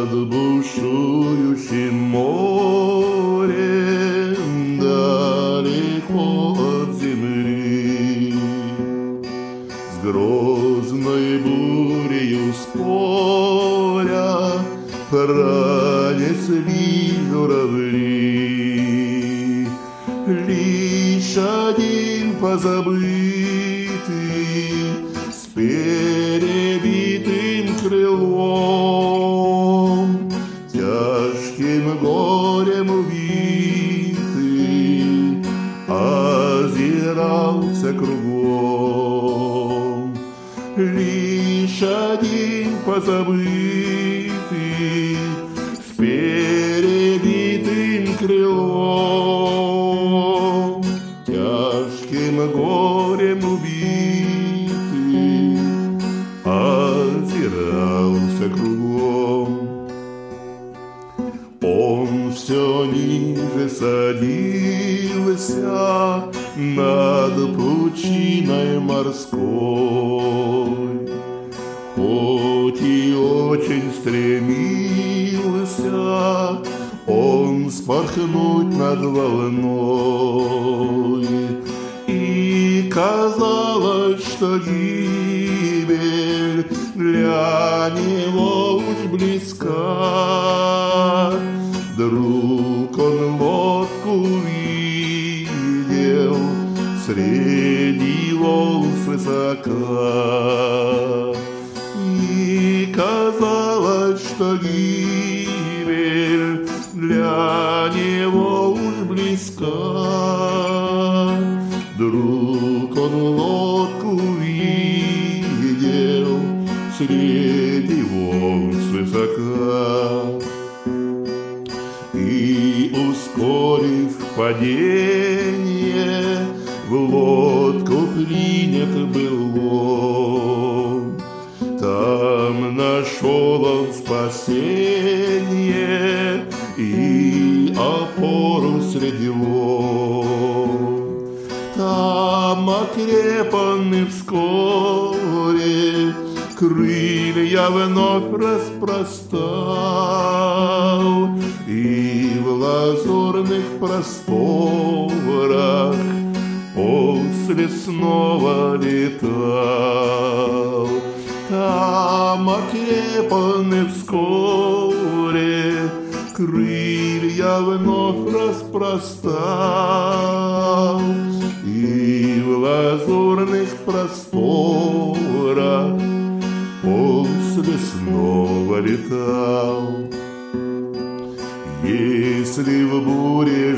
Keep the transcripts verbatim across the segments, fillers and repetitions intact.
Над бушующим морем, далеко от земли, с грозной бурею с поля пронесли журавли. Лишь один позабытый с перебитым крылом, тяжким горем убитый, озирался кругом. Лишь один позабытый с перебитым крылом, тяжким горем убитый, озирался кругом. Он все ниже садился над пучиной морской, хоть и очень стремился он спорхнуть над волной, и казалось, что гибель для него уж близка. Вдруг он лодку увидел среди волн высока, и казалось, что гибель для него уж близка. Вдруг он лодку увидел среди волн свысока, и, ускорив падение, в лодку принят был он. Там нашел он спасение и опору среди волн. Там окреп он и вскоре крылья вновь распростал, и в лазурных просторах после снова летал. Там окреп он и вскоре крылья вновь распростал, и в лазурных просторах после снова летал. Если в буре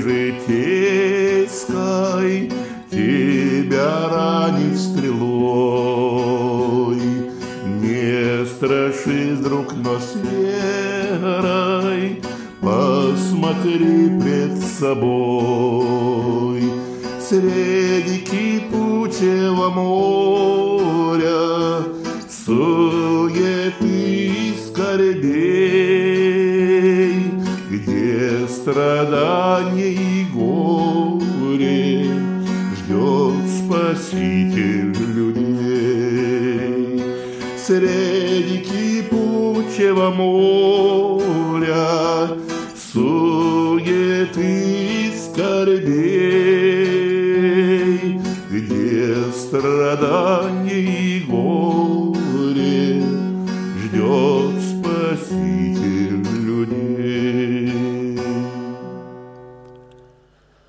житейской тебя ранит стрелой, не страшись, друг, но с верой посмотри пред собой. Среди кипучего моря суеты скорбей, где страдания и горе ждет Спаситель людей. Среди кипучего моря суеты скорбей, где страдания и горе ждет Спаситель